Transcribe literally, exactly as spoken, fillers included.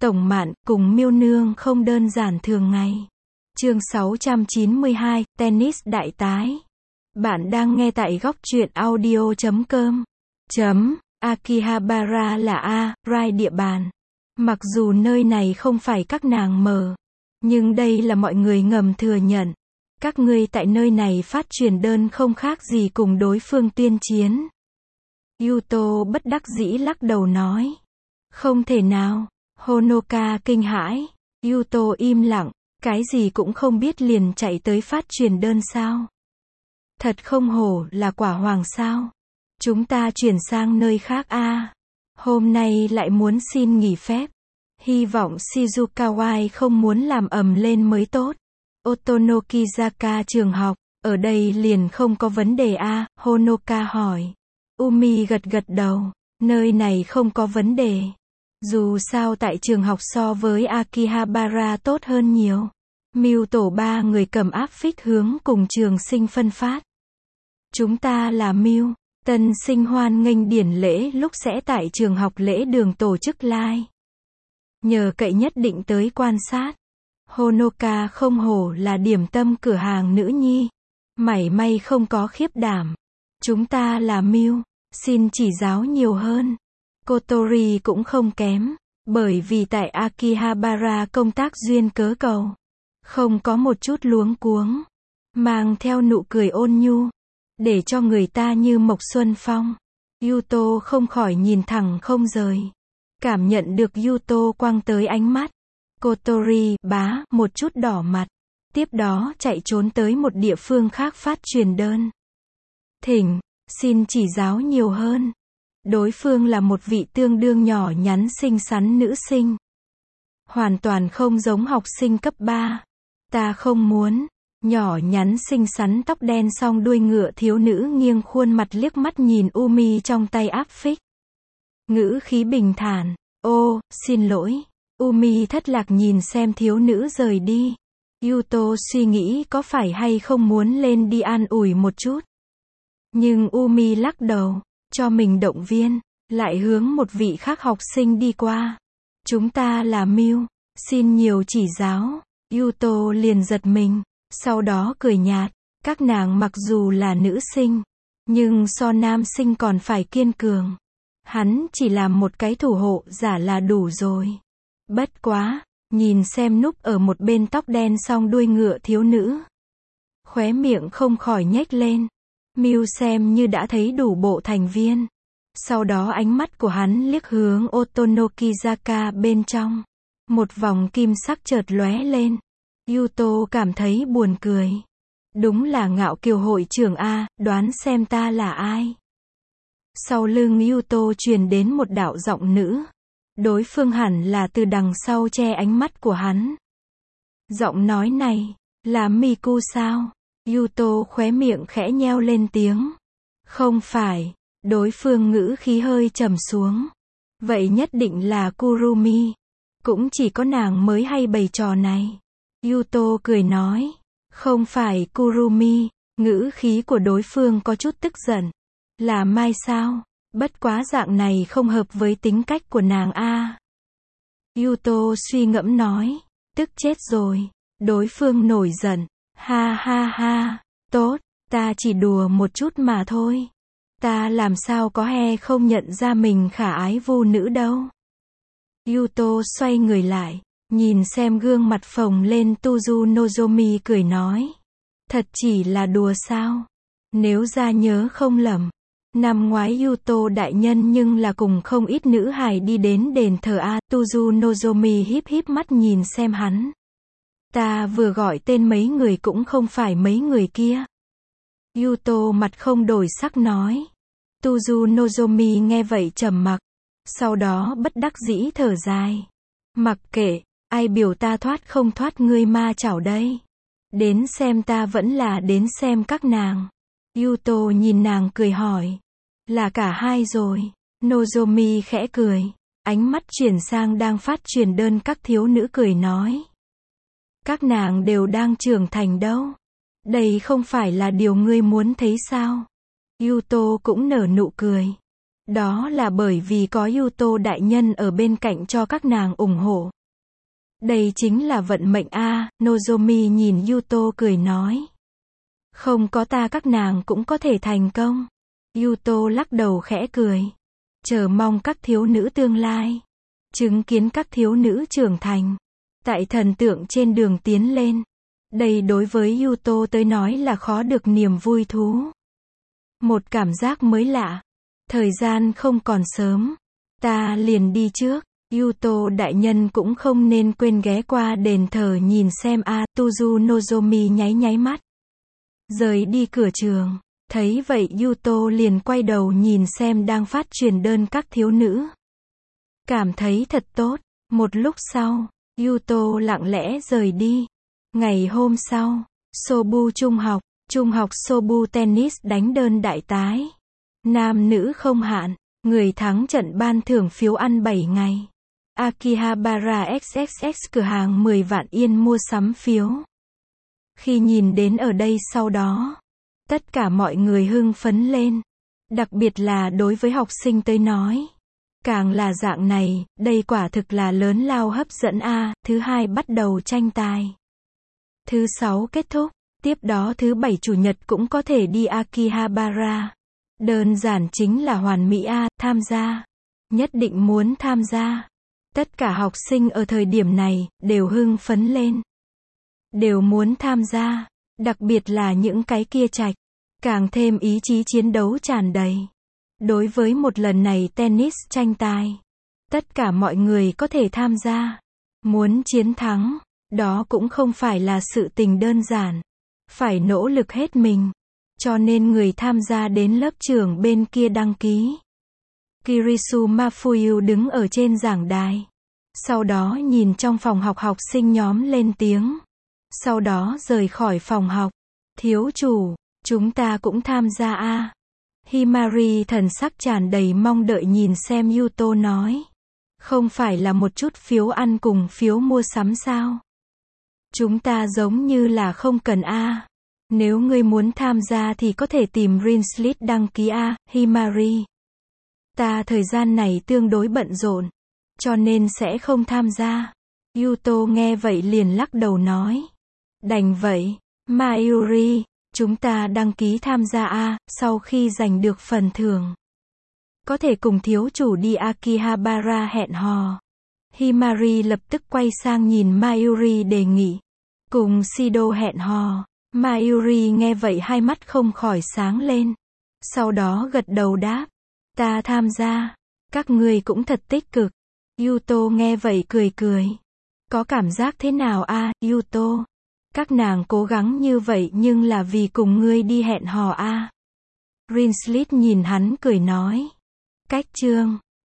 Tổng Mạn, cùng Miêu Nương không đơn giản thường ngày. Chương sáu trăm chín mươi hai, Tennis đại tái. Bạn đang nghe tại góc truyện audio chấm com. Chấm, Akihabara là A, Rai địa bàn. Mặc dù nơi này không phải các nàng mở, nhưng đây là mọi người ngầm thừa nhận. Các ngươi tại nơi này phát truyền đơn không khác gì cùng đối phương tuyên chiến. Yuto bất đắc dĩ lắc đầu nói. Không thể nào. Honoka kinh hãi. Yuto im lặng, cái gì cũng không biết liền chạy tới phát truyền đơn sao? Thật không hổ là quả hoàng sao? Chúng ta chuyển sang nơi khác a. À. Hôm nay lại muốn xin nghỉ phép. Hy vọng Shizukawai không muốn làm ầm lên mới tốt. Otonokizaka trường học, ở đây liền không có vấn đề a, à, Honoka hỏi. Umi gật gật đầu, nơi này không có vấn đề. Dù sao tại trường học so với Akihabara tốt hơn nhiều. Mưu tổ ba người cầm áp phích hướng cùng trường sinh phân phát. Chúng ta là Mưu, tân sinh hoan nghênh điển lễ lúc sẽ tại trường học lễ đường tổ chức live. Nhờ cậy nhất định tới quan sát. Honoka không hổ là điểm tâm cửa hàng nữ nhi. Mảy may không có khiếp đảm. Chúng ta là Mưu, xin chỉ giáo nhiều hơn. Kotori cũng không kém, bởi vì tại Akihabara công tác duyên cớ cầu. Không có một chút luống cuống. Mang theo nụ cười ôn nhu. Để cho người ta như Mộc Xuân Phong. Yuto không khỏi nhìn thẳng không rời. Cảm nhận được Yuto quăng tới ánh mắt. Kotori, bá, một chút đỏ mặt. Tiếp đó chạy trốn tới một địa phương khác phát truyền đơn. Thỉnh, xin chỉ giáo nhiều hơn. Đối phương là một vị tương đương nhỏ nhắn xinh xắn nữ sinh. Hoàn toàn không giống học sinh cấp ba. Ta không muốn. Nhỏ nhắn xinh xắn tóc đen song đuôi ngựa thiếu nữ nghiêng khuôn mặt liếc mắt nhìn Umi trong tay áp phích. Ngữ khí bình thản. Ô, xin lỗi. Umi thất lạc nhìn xem thiếu nữ rời đi. Yuto suy nghĩ có phải hay không muốn lên đi an ủi một chút. Nhưng Umi lắc đầu, cho mình động viên, lại hướng một vị khác học sinh đi qua. Chúng ta là Mưu, xin nhiều chỉ giáo. Yuto liền giật mình, sau đó cười nhạt. Các nàng mặc dù là nữ sinh, nhưng so nam sinh còn phải kiên cường. Hắn chỉ làm một cái thủ hộ giả là đủ rồi. Bất quá, nhìn xem núp ở một bên tóc đen song đuôi ngựa thiếu nữ. Khóe miệng không khỏi nhếch lên. Mưu xem như đã thấy đủ bộ thành viên. Sau đó ánh mắt của hắn liếc hướng Otonokizaka bên trong. Một vòng kim sắc chợt lóe lên. Yuto cảm thấy buồn cười. Đúng là ngạo kiều hội trưởng A, đoán xem ta là ai. Sau lưng Yuto truyền đến một đạo giọng nữ. Đối phương hẳn là từ đằng sau che ánh mắt của hắn. Giọng nói này, là Miku sao? Yuto khóe miệng khẽ nheo lên tiếng. Không phải, đối phương ngữ khí hơi trầm xuống. Vậy nhất định là Kurumi. Cũng chỉ có nàng mới hay bày trò này. Yuto cười nói. Không phải Kurumi, ngữ khí của đối phương có chút tức giận. Là Mai sao? Bất quá dạng này không hợp với tính cách của nàng a. Yuto suy ngẫm nói. Tức chết rồi. Đối phương nổi giận. Ha ha ha, tốt, ta chỉ đùa một chút mà thôi. Ta làm sao có he không nhận ra mình khả ái vô nữ đâu. Yuto xoay người lại, nhìn xem gương mặt phồng lên Tuzu Nozomi cười nói. Thật chỉ là đùa sao? Nếu ra nhớ không lầm, năm ngoái Yuto đại nhân nhưng là cùng không ít nữ hài đi đến đền thờ A. Tuzu Nozomi híp híp mắt nhìn xem hắn. Ta vừa gọi tên mấy người cũng không phải mấy người kia. Yuto mặt không đổi sắc nói. Tuzu Nozomi nghe vậy trầm mặc. Sau đó bất đắc dĩ thở dài. Mặc kệ, ai biểu ta thoát không thoát ngươi ma chảo đây. Đến xem ta vẫn là đến xem các nàng. Yuto nhìn nàng cười hỏi. Là cả hai rồi. Nozomi khẽ cười. Ánh mắt chuyển sang đang phát truyền đơn các thiếu nữ cười nói. Các nàng đều đang trưởng thành đâu. Đây không phải là điều ngươi muốn thấy sao? Yuto cũng nở nụ cười. Đó là bởi vì có Yuto đại nhân ở bên cạnh cho các nàng ủng hộ. Đây chính là vận mệnh a, Nozomi nhìn Yuto cười nói. Không có ta các nàng cũng có thể thành công. Yuto lắc đầu khẽ cười. Chờ mong các thiếu nữ tương lai. Chứng kiến các thiếu nữ trưởng thành. Tại thần tượng trên đường tiến lên. Đây đối với Yuto tới nói là khó được niềm vui thú. Một cảm giác mới lạ. Thời gian không còn sớm. Ta liền đi trước. Yuto đại nhân cũng không nên quên ghé qua đền thờ nhìn xem a, Tuzu Nozomi nháy nháy mắt. Rời đi cửa trường. Thấy vậy Yuto liền quay đầu nhìn xem đang phát truyền đơn các thiếu nữ. Cảm thấy thật tốt. Một lúc sau, Yuto lặng lẽ rời đi. Ngày hôm sau, Sobu trung học, trung học Sobu tennis đánh đơn đại tái. Nam nữ không hạn, người thắng trận ban thưởng phiếu ăn bảy ngày. Akihabara ích ích ích cửa hàng mười vạn yên mua sắm phiếu. Khi nhìn đến ở đây sau đó, tất cả mọi người hưng phấn lên. Đặc biệt là đối với học sinh tới nói. Càng là dạng này, đây quả thực là lớn lao hấp dẫn a. Thứ hai bắt đầu tranh tài. Thứ sáu kết thúc, tiếp đó thứ bảy chủ nhật cũng có thể đi Akihabara. Đơn giản chính là hoàn mỹ a, tham gia. Nhất định muốn tham gia. Tất cả học sinh ở thời điểm này, đều hưng phấn lên. Đều muốn tham gia. Đặc biệt là những cái kia trạch. Càng thêm ý chí chiến đấu tràn đầy. Đối với một lần này tennis tranh tài. Tất cả mọi người có thể tham gia. Muốn chiến thắng. Đó cũng không phải là sự tình đơn giản. Phải nỗ lực hết mình. Cho nên người tham gia đến lớp trưởng bên kia đăng ký. Kirisu Mafuyu đứng ở trên giảng đài. Sau đó nhìn trong phòng học học sinh nhóm lên tiếng. Sau đó rời khỏi phòng học. Thiếu chủ, chúng ta cũng tham gia a. Himari thần sắc tràn đầy mong đợi nhìn xem Yuto nói. Không phải là một chút phiếu ăn cùng phiếu mua sắm sao? Chúng ta giống như là không cần a. Nếu ngươi muốn tham gia thì có thể tìm Rinslit đăng ký a, Himari. Ta thời gian này tương đối bận rộn, cho nên sẽ không tham gia. Yuto nghe vậy liền lắc đầu nói. Đành vậy, Mayuri, chúng ta đăng ký tham gia a, sau khi giành được phần thưởng. Có thể cùng thiếu chủ đi Akihabara hẹn hò. Himari lập tức quay sang nhìn Mayuri đề nghị. Cùng Shido hẹn hò. Mayuri nghe vậy hai mắt không khỏi sáng lên. Sau đó gật đầu đáp. Ta tham gia. Các ngươi cũng thật tích cực. Yuto nghe vậy cười cười. Có cảm giác thế nào a, Yuto? Các nàng cố gắng như vậy nhưng là vì cùng ngươi đi hẹn hò a. Rinslit nhìn hắn cười nói. Cách chương.